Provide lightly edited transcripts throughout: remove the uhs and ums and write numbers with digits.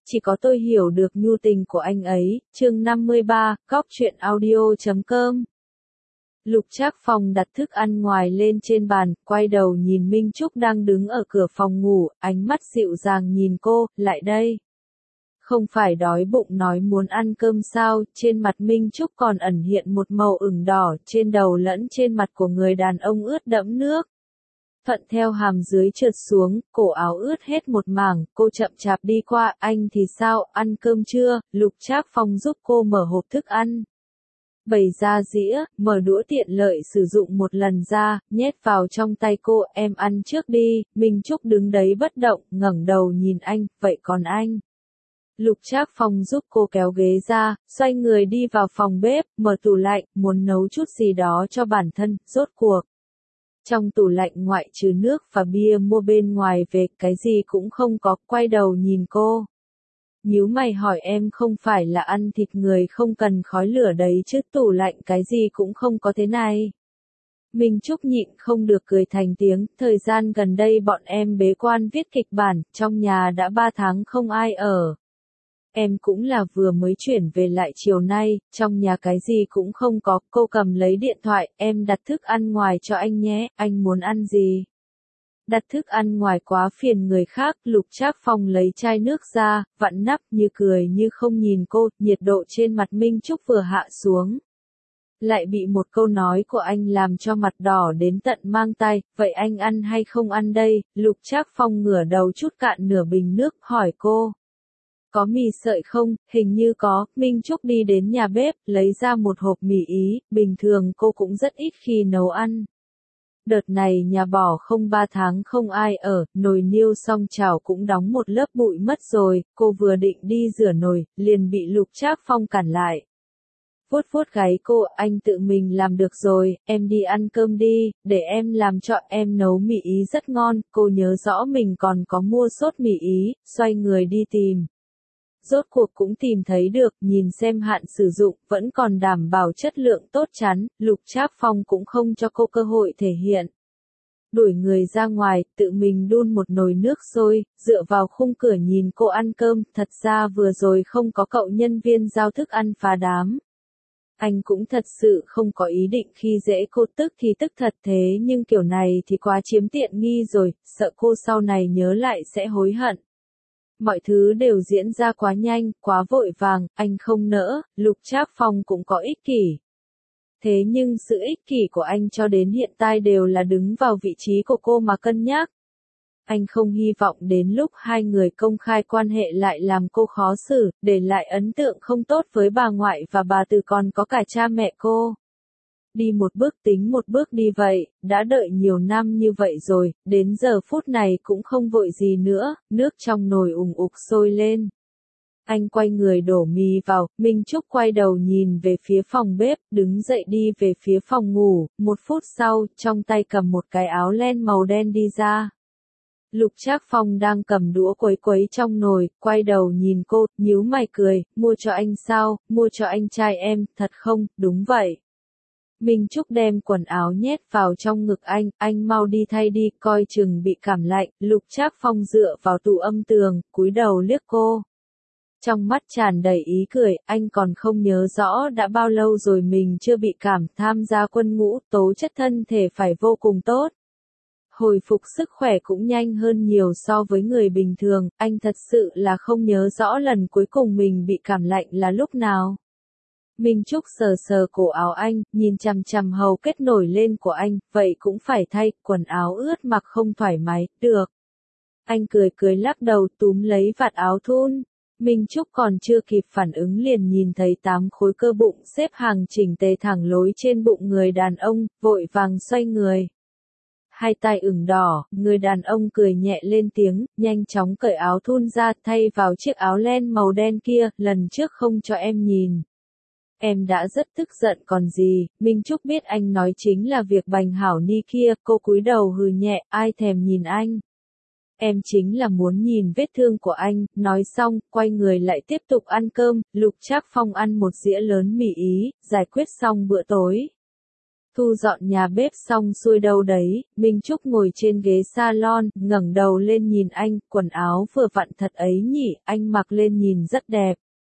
chỉ có tôi hiểu được nhu tình của anh ấy. Chương 53, Góc truyện audio.com. Lục Trác Phong đặt thức ăn ngoài lên trên bàn, quay đầu nhìn Minh Trúc đang đứng ở cửa phòng ngủ, ánh mắt dịu dàng nhìn cô, lại đây. Không phải đói bụng nói muốn ăn cơm sao? Trên mặt Minh Trúc còn ẩn hiện một màu ửng đỏ, trên đầu lẫn trên mặt của người đàn ông ướt đẫm nước. Thuận theo hàm dưới trượt xuống, cổ áo ướt hết một mảng, cô chậm chạp đi qua, anh thì sao, ăn cơm chưa? Lục Trác Phong giúp cô mở hộp thức ăn. Bày ra dĩa, mở đũa tiện lợi sử dụng một lần ra, nhét vào trong tay cô, em ăn trước đi. Minh Trúc đứng đấy bất động, ngẩng đầu nhìn anh, vậy còn anh? Lục Trác Phong giúp cô kéo ghế ra, xoay người đi vào phòng bếp, mở tủ lạnh, muốn nấu chút gì đó cho bản thân, rốt cuộc. Trong tủ lạnh ngoại trừ nước và bia mua bên ngoài về, cái gì cũng không có, quay đầu nhìn cô. Nhíu mày hỏi em không phải là ăn thịt người không cần khói lửa đấy chứ, tủ lạnh cái gì cũng không có thế này. Minh Trúc nhịn không được cười thành tiếng, thời gian gần đây bọn em bế quan viết kịch bản, trong nhà đã 3 tháng không ai ở. Em cũng là vừa mới chuyển về lại chiều nay, trong nhà cái gì cũng không có, cô cầm lấy điện thoại, em đặt thức ăn ngoài cho anh nhé, anh muốn ăn gì? Đặt thức ăn ngoài quá phiền người khác, Lục Trác Phong lấy chai nước ra, vặn nắp như cười như không nhìn cô, nhiệt độ trên mặt Minh Trúc vừa hạ xuống. Lại bị một câu nói của anh làm cho mặt đỏ đến tận mang tai, vậy anh ăn hay không ăn đây? Lục Trác Phong ngửa đầu chút cạn nửa bình nước, hỏi cô. Có mì sợi không? Hình như có. Minh Trúc đi đến nhà bếp, lấy ra một hộp mì Ý, bình thường cô cũng rất ít khi nấu ăn. Đợt này nhà bỏ không 3 tháng không ai ở, nồi niêu xong chảo cũng đóng một lớp bụi mất rồi, cô vừa định đi rửa nồi, liền bị Lục Trác Phong cản lại. Vuốt vuốt gáy cô, anh tự mình làm được rồi, em đi ăn cơm đi, để em làm cho, em nấu mì Ý rất ngon, cô nhớ rõ mình còn có mua sốt mì Ý, xoay người đi tìm. Rốt cuộc cũng tìm thấy được, nhìn xem hạn sử dụng, vẫn còn đảm bảo chất lượng tốt chắn, Lục Trác Phong cũng không cho cô cơ hội thể hiện. Đuổi người ra ngoài, tự mình đun một nồi nước sôi, dựa vào khung cửa nhìn cô ăn cơm, thật ra vừa rồi không có cậu nhân viên giao thức ăn phá đám. Anh cũng thật sự không có ý định khi dễ cô, tức thì tức thật, thế nhưng kiểu này thì quá chiếm tiện nghi rồi, sợ cô sau này nhớ lại sẽ hối hận. Mọi thứ đều diễn ra quá nhanh, quá vội vàng, anh không nỡ, Lục Trác Phong cũng có ích kỷ. Thế nhưng sự ích kỷ của anh cho đến hiện tại đều là đứng vào vị trí của cô mà cân nhắc. Anh không hy vọng đến lúc hai người công khai quan hệ lại làm cô khó xử, để lại ấn tượng không tốt với bà ngoại và bà Từ còn có cả cha mẹ cô. Đi một bước tính một bước đi vậy, đã đợi nhiều năm như vậy rồi, đến giờ phút này cũng không vội gì nữa, nước trong nồi ùng ục sôi lên. Anh quay người đổ mì vào, Minh Trúc quay đầu nhìn về phía phòng bếp, đứng dậy đi về phía phòng ngủ, 1 phút sau, trong tay cầm một cái áo len màu đen đi ra. Lục Trác Phong đang cầm đũa quấy quấy trong nồi, quay đầu nhìn cô, nhíu mày cười, mua cho anh sao, mua cho anh trai em, thật không, đúng vậy. Minh Trúc đem quần áo nhét vào trong ngực anh mau đi thay đi, coi chừng bị cảm lạnh, Lục Trác Phong dựa vào tủ âm tường, cúi đầu liếc cô. Trong mắt tràn đầy ý cười, anh còn không nhớ rõ đã bao lâu rồi mình chưa bị cảm, tham gia quân ngũ, tố chất thân thể phải vô cùng tốt. Hồi phục sức khỏe cũng nhanh hơn nhiều so với người bình thường, anh thật sự là không nhớ rõ lần cuối cùng mình bị cảm lạnh là lúc nào. Minh Trúc sờ sờ cổ áo anh, nhìn chằm chằm hầu kết nổi lên của anh, vậy cũng phải thay, quần áo ướt mặc không thoải mái, được. Anh cười cười lắc đầu túm lấy vạt áo thun. Minh Trúc còn chưa kịp phản ứng liền nhìn thấy 8 khối cơ bụng xếp hàng chỉnh tề thẳng lối trên bụng người đàn ông, vội vàng xoay người. Hai tay ửng đỏ, người đàn ông cười nhẹ lên tiếng, nhanh chóng cởi áo thun ra thay vào chiếc áo len màu đen kia, lần trước không cho em nhìn. Em đã rất tức giận còn gì, Minh Trúc biết anh nói chính là việc Bành Hảo Ni kia, cô cúi đầu hừ nhẹ, ai thèm nhìn anh. Em chính là muốn nhìn vết thương của anh, nói xong, quay người lại tiếp tục ăn cơm, Lục Trác Phong ăn một dĩa lớn mì Ý, giải quyết xong bữa tối. Thu dọn nhà bếp xong xuôi đâu đấy, Minh Trúc ngồi trên ghế salon, ngẩng đầu lên nhìn anh, quần áo vừa vặn thật ấy nhỉ, anh mặc lên nhìn rất đẹp.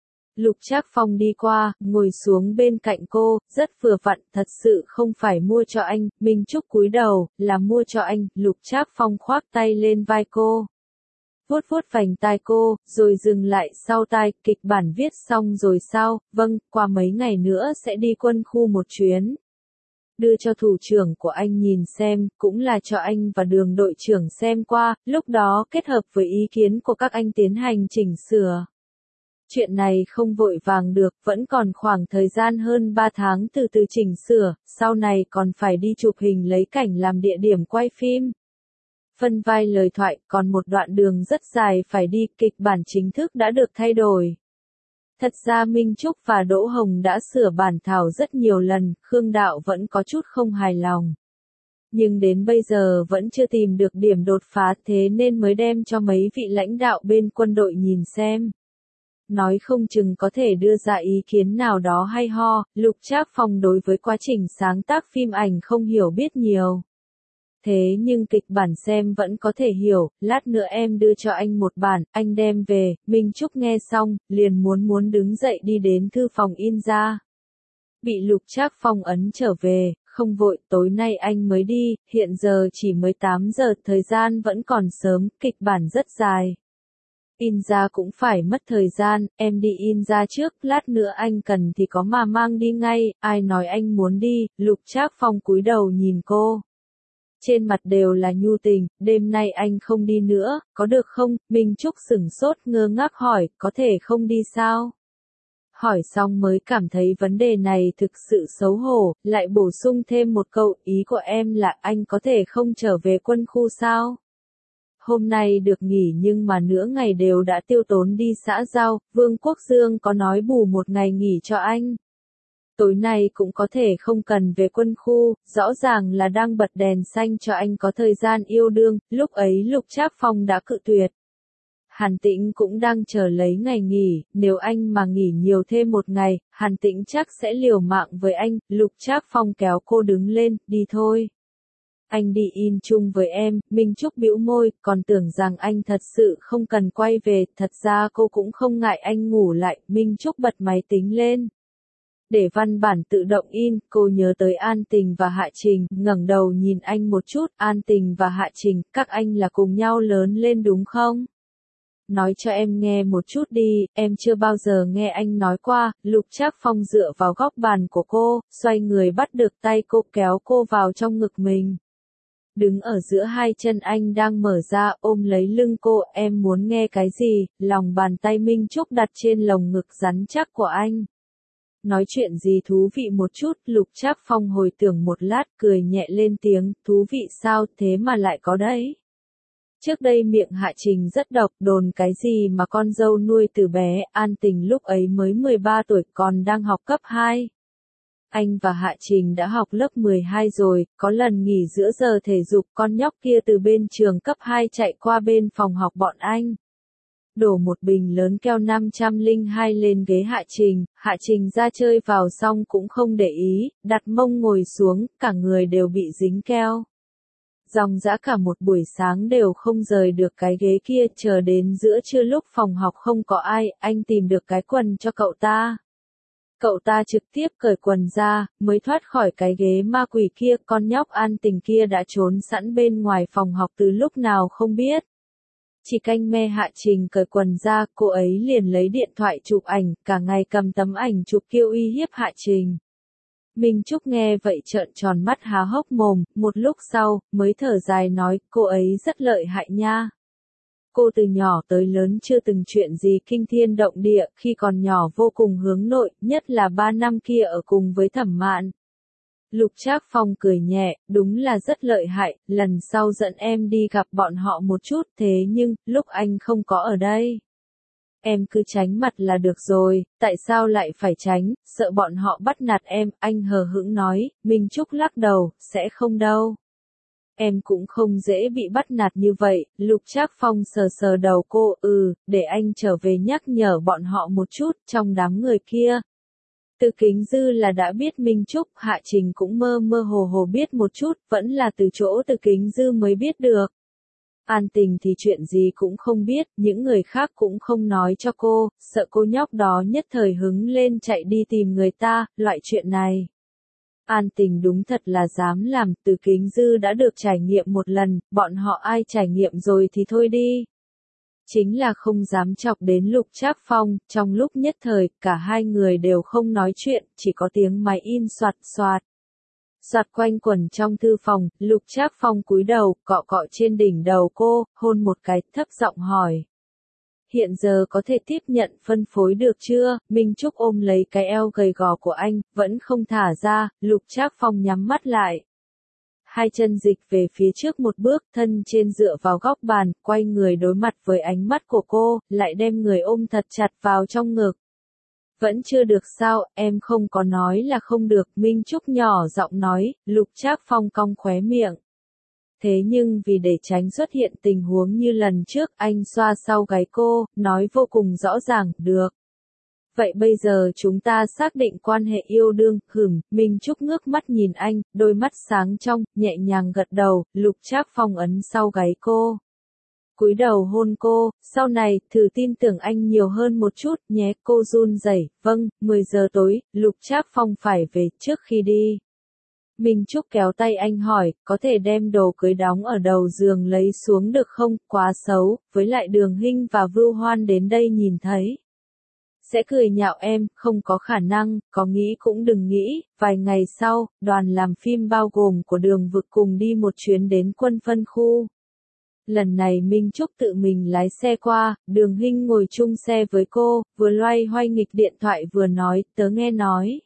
Lục Trác Phong đi qua, ngồi xuống bên cạnh cô, rất vừa vặn, thật sự không phải mua cho anh, Minh Trúc cúi đầu, là mua cho anh, Lục Trác Phong khoác tay lên vai cô. Vuốt vuốt vành tai cô, rồi dừng lại sau tai, kịch bản viết xong rồi sao, vâng, qua mấy ngày nữa sẽ đi quân khu một chuyến. Đưa cho thủ trưởng của anh nhìn xem, cũng là cho anh và đường đội trưởng xem qua, lúc đó kết hợp với ý kiến của các anh tiến hành chỉnh sửa. Chuyện này không vội vàng được, vẫn còn khoảng thời gian hơn 3 tháng từ từ chỉnh sửa, sau này còn phải đi chụp hình lấy cảnh làm địa điểm quay phim. Phân vai lời thoại, còn một đoạn đường rất dài phải đi, kịch bản chính thức đã được thay đổi. Thật ra Minh Trúc và Đỗ Hồng đã sửa bản thảo rất nhiều lần, Khương Đạo vẫn có chút không hài lòng. Nhưng đến bây giờ vẫn chưa tìm được điểm đột phá, thế nên mới đem cho mấy vị lãnh đạo bên quân đội nhìn xem. Nói không chừng có thể đưa ra ý kiến nào đó hay ho, Lục Trác Phong đối với quá trình sáng tác phim ảnh không hiểu biết nhiều. Thế nhưng kịch bản xem vẫn có thể hiểu, lát nữa em đưa cho anh một bản, anh đem về, Minh Trúc nghe xong, liền muốn đứng dậy đi đến thư phòng in ra. Bị Lục Trác Phong ấn trở về, không vội, tối nay anh mới đi, hiện giờ chỉ mới 8 giờ, thời gian vẫn còn sớm, kịch bản rất dài. In ra cũng phải mất thời gian, em đi in ra trước, lát nữa anh cần thì có mà mang đi ngay, ai nói anh muốn đi, Lục Trác Phong cúi đầu nhìn cô. Trên mặt đều là nhu tình, đêm nay anh không đi nữa, có được không? Minh Trúc sửng sốt ngơ ngác hỏi, có thể không đi sao? Hỏi xong mới cảm thấy vấn đề này thực sự xấu hổ, lại bổ sung thêm một câu, ý của em là anh có thể không trở về quân khu sao? Hôm nay được nghỉ nhưng mà nửa ngày đều đã tiêu tốn đi xã giao, Vương Quốc Dương có nói bù một ngày nghỉ cho anh. Tối nay cũng có thể không cần về quân khu, rõ ràng là đang bật đèn xanh cho anh có thời gian yêu đương, lúc ấy Lục Trác Phong đã cự tuyệt. Hàn Tĩnh cũng đang chờ lấy ngày nghỉ, nếu anh mà nghỉ nhiều thêm một ngày, Hàn Tĩnh chắc sẽ liều mạng với anh, Lục Trác Phong kéo cô đứng lên, đi thôi. Anh đi in chung với em, Minh Trúc bĩu môi, còn tưởng rằng anh thật sự không cần quay về, thật ra cô cũng không ngại anh ngủ lại, Minh Trúc bật máy tính lên. Để văn bản tự động in, cô nhớ tới An Tình và Hạ Trình, ngẩng đầu nhìn anh một chút, An Tình và Hạ Trình, các anh là cùng nhau lớn lên đúng không? Nói cho em nghe một chút đi, em chưa bao giờ nghe anh nói qua, Lục Trác Phong dựa vào góc bàn của cô, xoay người bắt được tay cô kéo cô vào trong ngực mình. Đứng ở giữa hai chân anh đang mở ra ôm lấy lưng cô, em muốn nghe cái gì, lòng bàn tay Minh Trúc đặt trên lồng ngực rắn chắc của anh. Nói chuyện gì thú vị một chút, Lục Trác Phong hồi tưởng một lát cười nhẹ lên tiếng, thú vị sao thế mà lại có đấy. Trước đây miệng Hạ Trình rất độc, đồn cái gì mà con dâu nuôi từ bé, An Tình lúc ấy mới 13 tuổi còn đang học cấp 2. Anh và Hạ Trình đã học lớp 12 rồi, có lần nghỉ giữa giờ thể dục con nhóc kia từ bên trường cấp 2 chạy qua bên phòng học bọn anh. Đổ một bình lớn keo 502 lên ghế Hạ Trình ra chơi vào xong cũng không để ý, đặt mông ngồi xuống, cả người đều bị dính keo. Dòng dã cả một buổi sáng đều không rời được cái ghế kia, chờ đến giữa trưa lúc phòng học không có ai, anh tìm được cái quần cho cậu ta. Cậu ta trực tiếp cởi quần ra, mới thoát khỏi cái ghế ma quỷ kia, con nhóc An Tình kia đã trốn sẵn bên ngoài phòng học từ lúc nào không biết. Chỉ canh me Hạ Trình cởi quần ra, cô ấy liền lấy điện thoại chụp ảnh, cả ngày cầm tấm ảnh chụp kia uy hiếp Hạ Trình. Minh Trúc nghe vậy trợn tròn mắt há hốc mồm, một lúc sau, mới thở dài nói, cô ấy rất lợi hại nha. Cô từ nhỏ tới lớn chưa từng chuyện gì kinh thiên động địa, khi còn nhỏ vô cùng hướng nội, nhất là 3 năm kia ở cùng với Thẩm Mạn. Lục Trác Phong cười nhẹ, đúng là rất lợi hại, lần sau dẫn em đi gặp bọn họ một chút, thế nhưng, lúc anh không có ở đây. Em cứ tránh mặt là được rồi, tại sao lại phải tránh, sợ bọn họ bắt nạt em, anh hờ hững nói, Minh Trúc lắc đầu, sẽ không đâu. Em cũng không dễ bị bắt nạt như vậy, Lục Trác Phong sờ sờ đầu cô, để anh trở về nhắc nhở bọn họ một chút, trong đám người kia. Từ Kính Dư là đã biết Minh Trúc, Hạ Trình cũng mơ mơ hồ hồ biết một chút, vẫn là từ chỗ Từ Kính Dư mới biết được. An Tình thì chuyện gì cũng không biết, những người khác cũng không nói cho cô, sợ cô nhóc đó nhất thời hứng lên chạy đi tìm người ta, loại chuyện này. An Tình đúng thật là dám làm, Từ Kính Dư đã được trải nghiệm một lần, bọn họ ai trải nghiệm rồi thì thôi đi. Chính là không dám chọc đến Lục Trác Phong, trong lúc nhất thời, cả hai người đều không nói chuyện, chỉ có tiếng máy in soạt soạt. Soạt quanh quẩn trong thư phòng, Lục Trác Phong cúi đầu, cọ cọ trên đỉnh đầu cô, hôn một cái, thấp giọng hỏi. Hiện giờ có thể tiếp nhận phân phối được chưa? Minh Trúc ôm lấy cái eo gầy gò của anh, vẫn không thả ra, Lục Trác Phong nhắm mắt lại. Hai chân dịch về phía trước một bước, thân trên dựa vào góc bàn, quay người đối mặt với ánh mắt của cô, lại đem người ôm thật chặt vào trong ngực. Vẫn chưa được sao, em không có nói là không được, Minh Trúc nhỏ giọng nói, Lục Trác Phong cong khóe miệng. Thế nhưng vì để tránh xuất hiện tình huống như lần trước, anh xoa sau gáy cô, nói vô cùng rõ ràng, được. Vậy bây giờ chúng ta xác định quan hệ yêu đương, Minh Trúc ngước mắt nhìn anh, đôi mắt sáng trong, nhẹ nhàng gật đầu, Lục Trác Phong ấn sau gáy cô. Cúi đầu hôn cô, sau này, thử tin tưởng anh nhiều hơn một chút, nhé, cô run rẩy. Vâng, 10 giờ tối, Lục Trác Phong phải về trước khi đi. Minh Trúc kéo tay anh hỏi, có thể đem đồ cưới đóng ở đầu giường lấy xuống được không, quá xấu, với lại Đường Hinh và Vưu Hoan đến đây nhìn thấy. Sẽ cười nhạo em, không có khả năng, có nghĩ cũng đừng nghĩ. Vài ngày sau, đoàn làm phim bao gồm của Đường Vực cùng đi một chuyến đến quân phân khu. Lần này Minh Trúc tự mình lái xe qua, Đường Hinh ngồi chung xe với cô, vừa loay hoay nghịch điện thoại vừa nói, tớ nghe nói.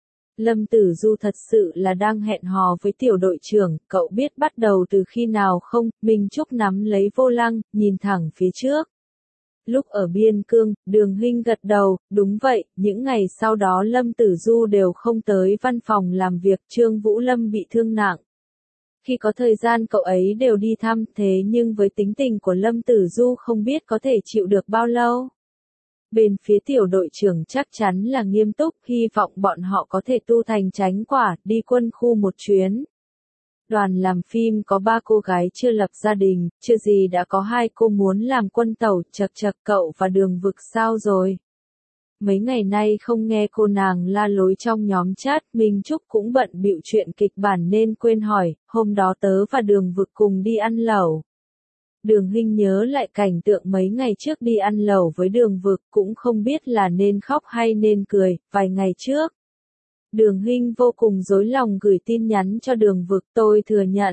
Lâm Tử Du thật sự là đang hẹn hò với tiểu đội trưởng, cậu biết bắt đầu từ khi nào không? Minh Trúc nắm lấy vô lăng, nhìn thẳng phía trước. Lúc ở Biên Cương, Đường Hinh gật đầu, đúng vậy, những ngày sau đó Lâm Tử Du đều không tới văn phòng làm việc, Trương Vũ Lâm bị thương nặng. Khi có thời gian cậu ấy đều đi thăm, thế nhưng với tính tình của Lâm Tử Du không biết có thể chịu được bao lâu. Bên phía tiểu đội trưởng chắc chắn là nghiêm túc, hy vọng bọn họ có thể tu thành chánh quả, đi quân khu một chuyến. Đoàn làm phim có 3 cô gái chưa lập gia đình, chưa gì đã có 2 cô muốn làm quân tẩu, chật chật cậu và Đường Vực sao rồi? Mấy ngày nay không nghe cô nàng la lối trong nhóm chat, Minh Trúc cũng bận bịu chuyện kịch bản nên quên hỏi, hôm đó tớ và Đường Vực cùng đi ăn lẩu. Đường Hinh nhớ lại cảnh tượng mấy ngày trước đi ăn lẩu với Đường Vực, cũng không biết là nên khóc hay nên cười, vài ngày trước. Đường Hinh vô cùng rối lòng gửi tin nhắn cho Đường Vực, tôi thừa nhận.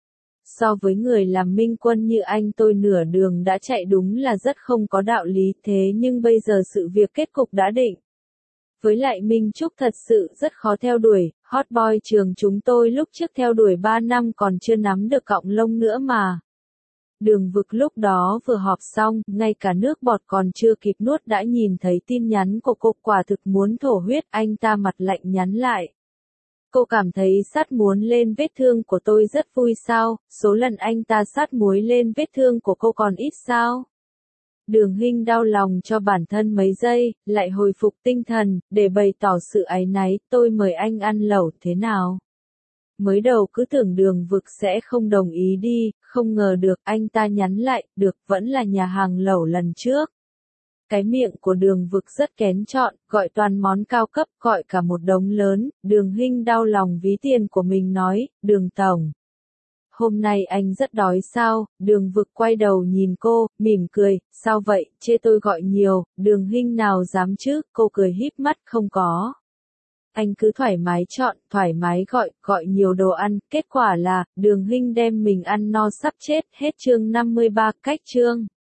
So với người làm minh quân như anh tôi nửa đường đã chạy đúng là rất không có đạo lý, thế nhưng bây giờ sự việc kết cục đã định. Với lại Minh Trúc thật sự rất khó theo đuổi, hot boy trường chúng tôi lúc trước theo đuổi 3 năm còn chưa nắm được cọng lông nữa mà. Đường Vực lúc đó vừa họp xong, ngay cả nước bọt còn chưa kịp nuốt đã nhìn thấy tin nhắn của cô, quả thực muốn thổ huyết, anh ta mặt lạnh nhắn lại. Cô cảm thấy sát muối lên vết thương của tôi rất vui sao, số lần anh ta sát muối lên vết thương của cô còn ít sao? Đường Hinh đau lòng cho bản thân mấy giây, lại hồi phục tinh thần, để bày tỏ sự áy náy, tôi mời anh ăn lẩu thế nào? Mới đầu cứ tưởng Đường Vực sẽ không đồng ý đi, không ngờ được, anh ta nhắn lại, được, vẫn là nhà hàng lẩu lần trước. Cái miệng của Đường Vực rất kén chọn, gọi toàn món cao cấp, gọi cả một đống lớn, Đường Hinh đau lòng ví tiền của mình nói, Đường tổng. Hôm nay anh rất đói sao, Đường Vực quay đầu nhìn cô, mỉm cười, sao vậy, chê tôi gọi nhiều, Đường Hinh nào dám chứ, cô cười híp mắt, không có. Anh cứ thoải mái chọn, thoải mái gọi nhiều đồ ăn, kết quả là, Đường Hinh đem mình ăn no sắp chết, hết chương 53, cách chương.